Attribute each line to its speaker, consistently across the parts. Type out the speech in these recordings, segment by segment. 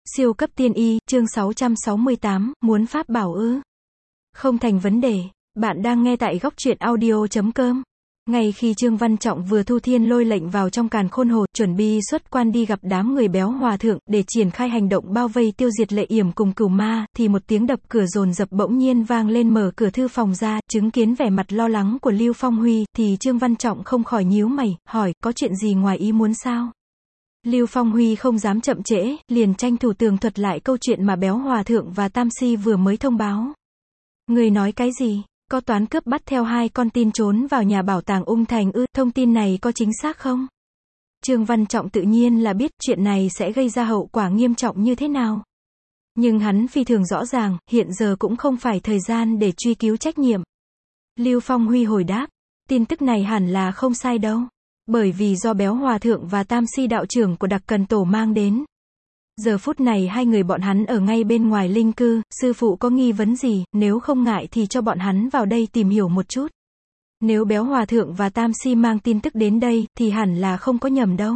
Speaker 1: Siêu cấp tiên y, chương 668, muốn pháp bảo ư? Không thành vấn đề. Bạn đang nghe tại góc truyện audio.com. Ngay khi Trương Văn Trọng vừa thu thiên lôi lệnh vào trong càn khôn hồ, chuẩn bị xuất quan đi gặp đám người béo hòa thượng, để triển khai hành động bao vây tiêu diệt Lệ Yểm cùng Cửu Ma, thì một tiếng đập cửa dồn dập bỗng nhiên vang lên. Mở cửa thư phòng ra, chứng kiến vẻ mặt lo lắng của Lưu Phong Huy, thì Trương Văn Trọng không khỏi nhíu mày, hỏi, có chuyện gì ngoài ý muốn sao? Lưu Phong Huy không dám chậm trễ, liền tranh thủ tường thuật lại câu chuyện mà béo hòa thượng và Tam Si vừa mới thông báo. Người nói cái gì? Có toán cướp bắt theo 2 con tin trốn vào nhà bảo tàng Ung Thành ư? Thông tin này có chính xác không? Trương Văn Trọng tự nhiên là biết chuyện này sẽ gây ra hậu quả nghiêm trọng như thế nào. Nhưng hắn phi thường rõ ràng, hiện giờ cũng không phải thời gian để truy cứu trách nhiệm. Lưu Phong Huy hồi đáp, tin tức này hẳn là không sai đâu. Bởi vì do béo hòa thượng và Tam Si đạo trưởng của Đặc Cần Tổ mang đến. Giờ phút này hai người bọn hắn ở ngay bên ngoài linh cư, sư phụ có nghi vấn gì, nếu không ngại thì cho bọn hắn vào đây tìm hiểu một chút. Nếu béo hòa thượng và Tam Si mang tin tức đến đây, thì hẳn là không có nhầm đâu.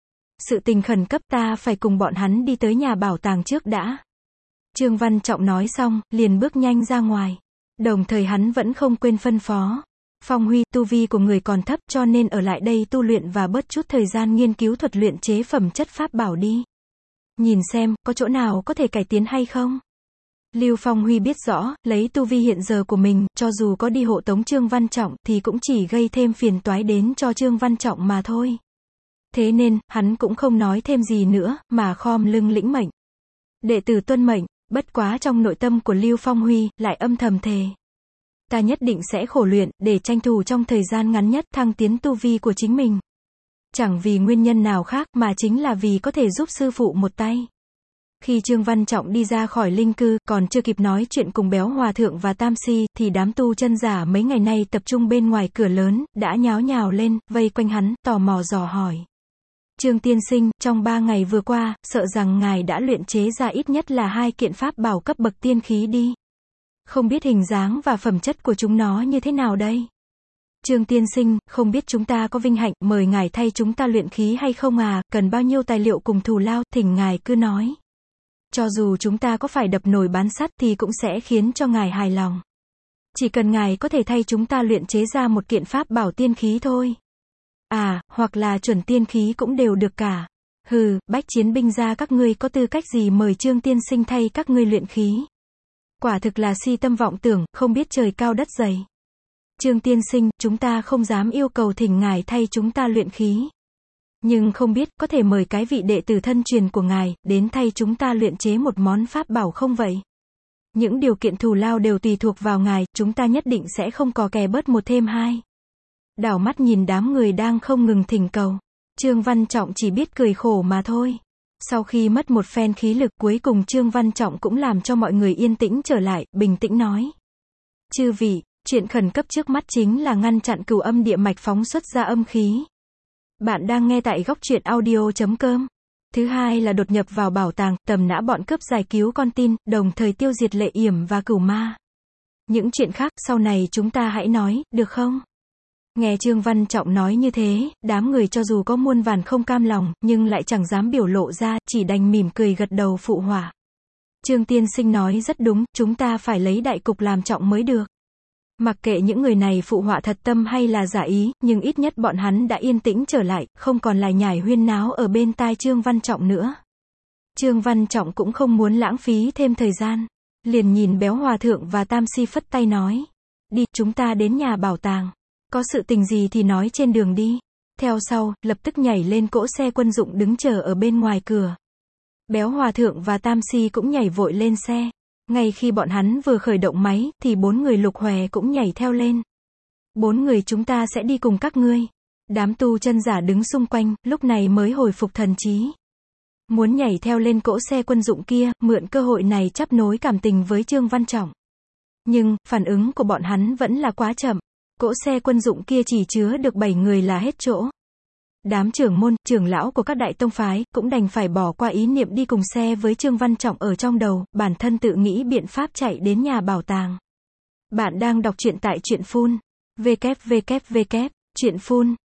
Speaker 1: Sự tình khẩn cấp, ta phải cùng bọn hắn đi tới nhà bảo tàng trước đã. Trương Văn Trọng nói xong, liền bước nhanh ra ngoài. Đồng thời hắn vẫn không quên phân phó. Phong Huy, tu vi của người còn thấp cho nên ở lại đây tu luyện và bớt chút thời gian nghiên cứu thuật luyện chế phẩm chất pháp bảo đi. Nhìn xem, có chỗ nào có thể cải tiến hay không? Lưu Phong Huy biết rõ, lấy tu vi hiện giờ của mình, cho dù có đi hộ tống Trương Văn Trọng, thì cũng chỉ gây thêm phiền toái đến cho Trương Văn Trọng mà thôi. Thế nên, hắn cũng không nói thêm gì nữa, mà khom lưng lĩnh mệnh. Đệ tử tuân mệnh, bất quá trong nội tâm của Lưu Phong Huy, lại âm thầm thề. Ta nhất định sẽ khổ luyện, để tranh thủ trong thời gian ngắn nhất thăng tiến tu vi của chính mình. Chẳng vì nguyên nhân nào khác, mà chính là vì có thể giúp sư phụ một tay. Khi Trương Văn Trọng đi ra khỏi linh cư, còn chưa kịp nói chuyện cùng béo hòa thượng và Tam Si, thì đám tu chân giả mấy ngày nay tập trung bên ngoài cửa lớn, đã nháo nhào lên, vây quanh hắn, tò mò dò hỏi. Trương tiên sinh, trong 3 ngày vừa qua, sợ rằng ngài đã luyện chế ra ít nhất là 2 kiện pháp bảo cấp bậc tiên khí đi. Không biết hình dáng và phẩm chất của chúng nó như thế nào đây? Trương tiên sinh, không biết chúng ta có vinh hạnh mời ngài thay chúng ta luyện khí hay không à? Cần bao nhiêu tài liệu cùng thù lao, thỉnh ngài cứ nói. Cho dù chúng ta có phải đập nồi bán sắt thì cũng sẽ khiến cho ngài hài lòng. Chỉ cần ngài có thể thay chúng ta luyện chế ra một kiện pháp bảo tiên khí thôi. À, hoặc là chuẩn tiên khí cũng đều được cả. Hừ, bách chiến binh gia các ngươi có tư cách gì mời Trương tiên sinh thay các ngươi luyện khí? Quả thực là si tâm vọng tưởng, không biết trời cao đất dày. Trương tiên sinh, chúng ta không dám yêu cầu thỉnh ngài thay chúng ta luyện khí. Nhưng không biết, có thể mời cái vị đệ tử thân truyền của ngài, đến thay chúng ta luyện chế một món pháp bảo không vậy? Những điều kiện thù lao đều tùy thuộc vào ngài, chúng ta nhất định sẽ không có kè bớt một thêm hai. Đảo mắt nhìn đám người đang không ngừng thỉnh cầu. Trương Văn Trọng chỉ biết cười khổ mà thôi. Sau khi mất một phen khí lực, cuối cùng Trương Văn Trọng cũng làm cho mọi người yên tĩnh trở lại, bình tĩnh nói. Chư vị, chuyện khẩn cấp trước mắt chính là ngăn chặn Cửu Âm Địa Mạch phóng xuất ra âm khí. Bạn đang nghe tại góc truyện audio.com. Thứ hai là đột nhập vào bảo tàng, tầm nã bọn cướp giải cứu con tin, đồng thời tiêu diệt Lệ Yểm và Cửu Ma. Những chuyện khác, sau này chúng ta hãy nói, được không? Nghe Trương Văn Trọng nói như thế, đám người cho dù có muôn vàn không cam lòng, nhưng lại chẳng dám biểu lộ ra, chỉ đành mỉm cười gật đầu phụ họa. Trương tiên sinh nói rất đúng, chúng ta phải lấy đại cục làm trọng mới được. Mặc kệ những người này phụ họa thật tâm hay là giả ý, nhưng ít nhất bọn hắn đã yên tĩnh trở lại, không còn lải nhải huyên náo ở bên tai Trương Văn Trọng nữa. Trương Văn Trọng cũng không muốn lãng phí thêm thời gian. Liền nhìn béo hòa thượng và Tam Si phất tay nói. Đi, chúng ta đến nhà bảo tàng. Có sự tình gì thì nói trên đường đi. Theo sau, lập tức nhảy lên cỗ xe quân dụng đứng chờ ở bên ngoài cửa. Béo hòa thượng và Tam Si cũng nhảy vội lên xe. Ngay khi bọn hắn vừa khởi động máy, thì 4 người Lục Hòe cũng nhảy theo lên. 4 người chúng ta sẽ đi cùng các ngươi. Đám tu chân giả đứng xung quanh, lúc này mới hồi phục thần trí. Muốn nhảy theo lên cỗ xe quân dụng kia, mượn cơ hội này chắp nối cảm tình với Trương Văn Trọng. Nhưng, phản ứng của bọn hắn vẫn là quá chậm. Cỗ xe quân dụng kia chỉ chứa được 7 người là hết chỗ. Đám trưởng môn, trưởng lão của các đại tông phái, cũng đành phải bỏ qua ý niệm đi cùng xe với Trương Văn Trọng ở trong đầu, bản thân tự nghĩ biện pháp chạy đến nhà bảo tàng. Bạn đang đọc truyện tại Truyện Phun. www.truyện phun.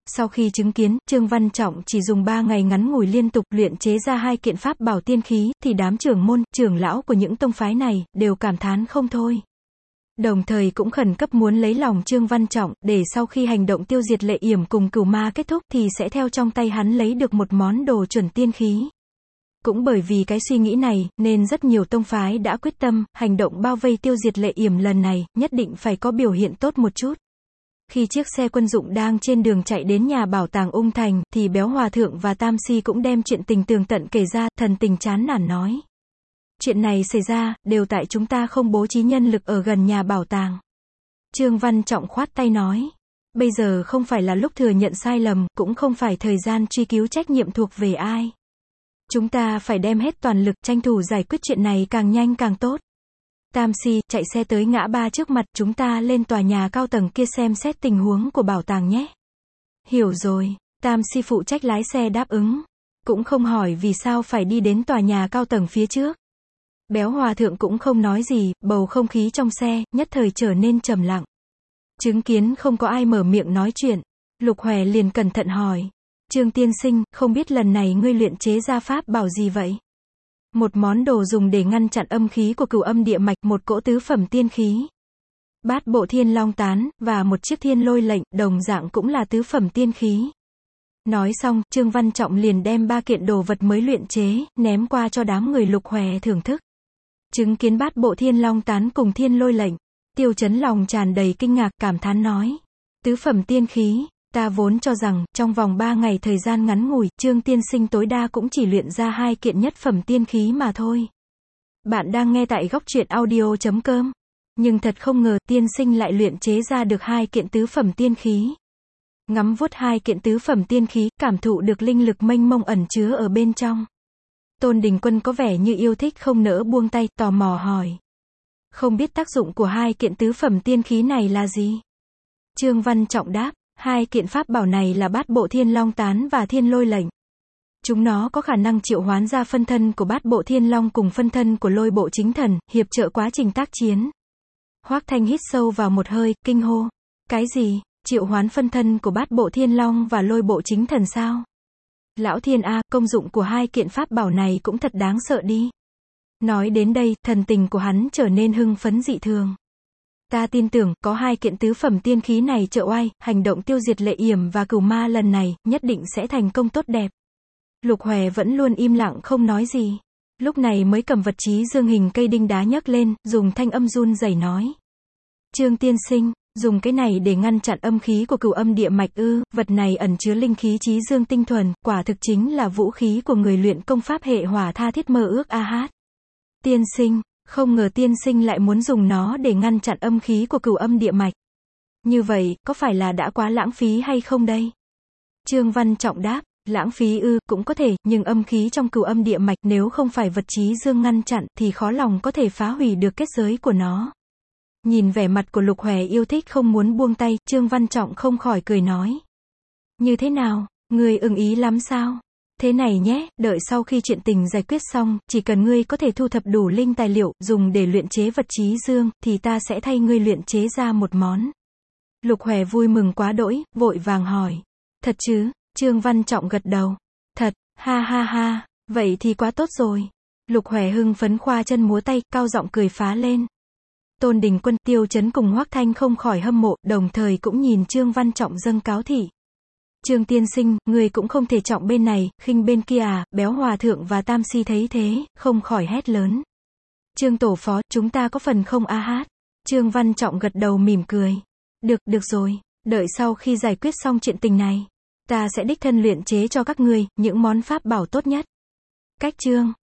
Speaker 1: Sau khi chứng kiến, Trương Văn Trọng chỉ dùng 3 ngày ngắn ngủi liên tục luyện chế ra 2 kiện pháp bảo tiên khí, thì đám trưởng môn, trưởng lão của những tông phái này, đều cảm thán không thôi. Đồng thời cũng khẩn cấp muốn lấy lòng Trương Văn Trọng, để sau khi hành động tiêu diệt Lệ Yểm cùng Cửu Ma kết thúc, thì sẽ theo trong tay hắn lấy được một món đồ chuẩn tiên khí. Cũng bởi vì cái suy nghĩ này, nên rất nhiều tông phái đã quyết tâm, hành động bao vây tiêu diệt Lệ Yểm lần này, nhất định phải có biểu hiện tốt một chút. Khi chiếc xe quân dụng đang trên đường chạy đến nhà bảo tàng Ung Thành, thì Béo Hòa Thượng và Tam Si cũng đem chuyện tình tường tận kể ra, thần tình chán nản nói. Chuyện này xảy ra, đều tại chúng ta không bố trí nhân lực ở gần nhà bảo tàng. Trương Văn Trọng khoát tay nói. Bây giờ không phải là lúc thừa nhận sai lầm, cũng không phải thời gian truy cứu trách nhiệm thuộc về ai. Chúng ta phải đem hết toàn lực, tranh thủ giải quyết chuyện này càng nhanh càng tốt. Tam Si, chạy xe tới ngã ba trước mặt, chúng ta lên tòa nhà cao tầng kia xem xét tình huống của bảo tàng nhé. Hiểu rồi, Tam Si phụ trách lái xe đáp ứng. Cũng không hỏi vì sao phải đi đến tòa nhà cao tầng phía trước. Béo Hòa Thượng cũng không nói gì, bầu không khí trong xe, nhất thời trở nên trầm lặng. Chứng kiến không có ai mở miệng nói chuyện, Lục Hòe liền cẩn thận hỏi. Trương tiên sinh, không biết lần này ngươi luyện chế ra pháp bảo gì vậy? Một món đồ dùng để ngăn chặn âm khí của Cửu Âm Địa Mạch, một cỗ tứ phẩm tiên khí. Bát bộ Thiên Long Tán, và một chiếc Thiên Lôi Lệnh, đồng dạng cũng là tứ phẩm tiên khí. Nói xong, Trương Văn Trọng liền đem 3 kiện đồ vật mới luyện chế, ném qua cho đám người Lục Hòe thưởng thức. Chứng kiến bát bộ Thiên Long Tán cùng Thiên Lôi Lệnh, Tiêu Chấn lòng tràn đầy kinh ngạc, cảm thán nói. Tứ phẩm tiên khí, ta vốn cho rằng, trong vòng 3 ngày thời gian ngắn ngủi, Trương tiên sinh tối đa cũng chỉ luyện ra 2 kiện nhất phẩm tiên khí mà thôi. Bạn đang nghe tại góc truyện audio.com. Nhưng thật không ngờ, tiên sinh lại luyện chế ra được 2 kiện tứ phẩm tiên khí. Ngắm vuốt 2 kiện tứ phẩm tiên khí, cảm thụ được linh lực mênh mông ẩn chứa ở bên trong. Tôn Đình Quân có vẻ như yêu thích không nỡ buông tay, tò mò hỏi. Không biết tác dụng của 2 kiện tứ phẩm tiên khí này là gì? Trương Văn Trọng đáp, 2 kiện pháp bảo này là bát bộ Thiên Long Tán và Thiên Lôi Lệnh. Chúng nó có khả năng triệu hoán ra phân thân của bát bộ Thiên Long cùng phân thân của Lôi bộ Chính Thần, hiệp trợ quá trình tác chiến. Hoắc Thanh hít sâu vào một hơi, kinh hô. Cái gì? Triệu hoán phân thân của bát bộ Thiên Long và Lôi bộ Chính Thần sao? Lão Thiên A, công dụng của 2 kiện pháp bảo này cũng thật đáng sợ đi. Nói đến đây, thần tình của hắn trở nên hưng phấn dị thường. Ta tin tưởng, có 2 kiện tứ phẩm tiên khí này trợ oai, hành động tiêu diệt Lệ Yểm và Cửu Ma lần này, nhất định sẽ thành công tốt đẹp. Lục Hòe vẫn luôn im lặng không nói gì. Lúc này mới cầm vật chí dương hình cây đinh đá nhấc lên, dùng thanh âm run rẩy nói. Trương tiên sinh, dùng cái này để ngăn chặn âm khí của Cửu Âm Địa Mạch ư? Vật này ẩn chứa linh khí chí dương tinh thuần, quả thực chính là vũ khí của người luyện công pháp hệ hỏa tha thiết mơ ước a hát. Tiên sinh, không ngờ tiên sinh lại muốn dùng nó để ngăn chặn âm khí của Cửu Âm Địa Mạch. Như vậy, có phải là đã quá lãng phí hay không đây? Trương Văn Trọng đáp, lãng phí ư, cũng có thể, nhưng âm khí trong Cửu Âm Địa Mạch nếu không phải vật chí dương ngăn chặn, thì khó lòng có thể phá hủy được kết giới của nó. Nhìn vẻ mặt của Lục Hòe yêu thích không muốn buông tay, Trương Văn Trọng không khỏi cười nói. Như thế nào, ngươi ưng ý lắm sao? Thế này nhé, đợi sau khi chuyện tình giải quyết xong, chỉ cần ngươi có thể thu thập đủ linh tài liệu, dùng để luyện chế vật chí dương, thì ta sẽ thay ngươi luyện chế ra một món. Lục Hòe vui mừng quá đỗi, vội vàng hỏi. Thật chứ? Trương Văn Trọng gật đầu. Thật, ha ha ha, vậy thì quá tốt rồi. Lục Hòe hưng phấn khoa chân múa tay, cao giọng cười phá lên. Tôn Đình Quân, Tiêu Chấn cùng Hoắc Thanh không khỏi hâm mộ, đồng thời cũng nhìn Trương Văn Trọng dâng cáo thị. Trương tiên sinh, người cũng không thể trọng bên này, khinh bên kia à? Béo Hòa Thượng và Tam Si thấy thế, không khỏi hét lớn. Trương tổ phó, chúng ta có phần không a hát? Trương Văn Trọng gật đầu mỉm cười. Được rồi, đợi sau khi giải quyết xong chuyện tình này, ta sẽ đích thân luyện chế cho các ngươi những món pháp bảo tốt nhất. Cách chương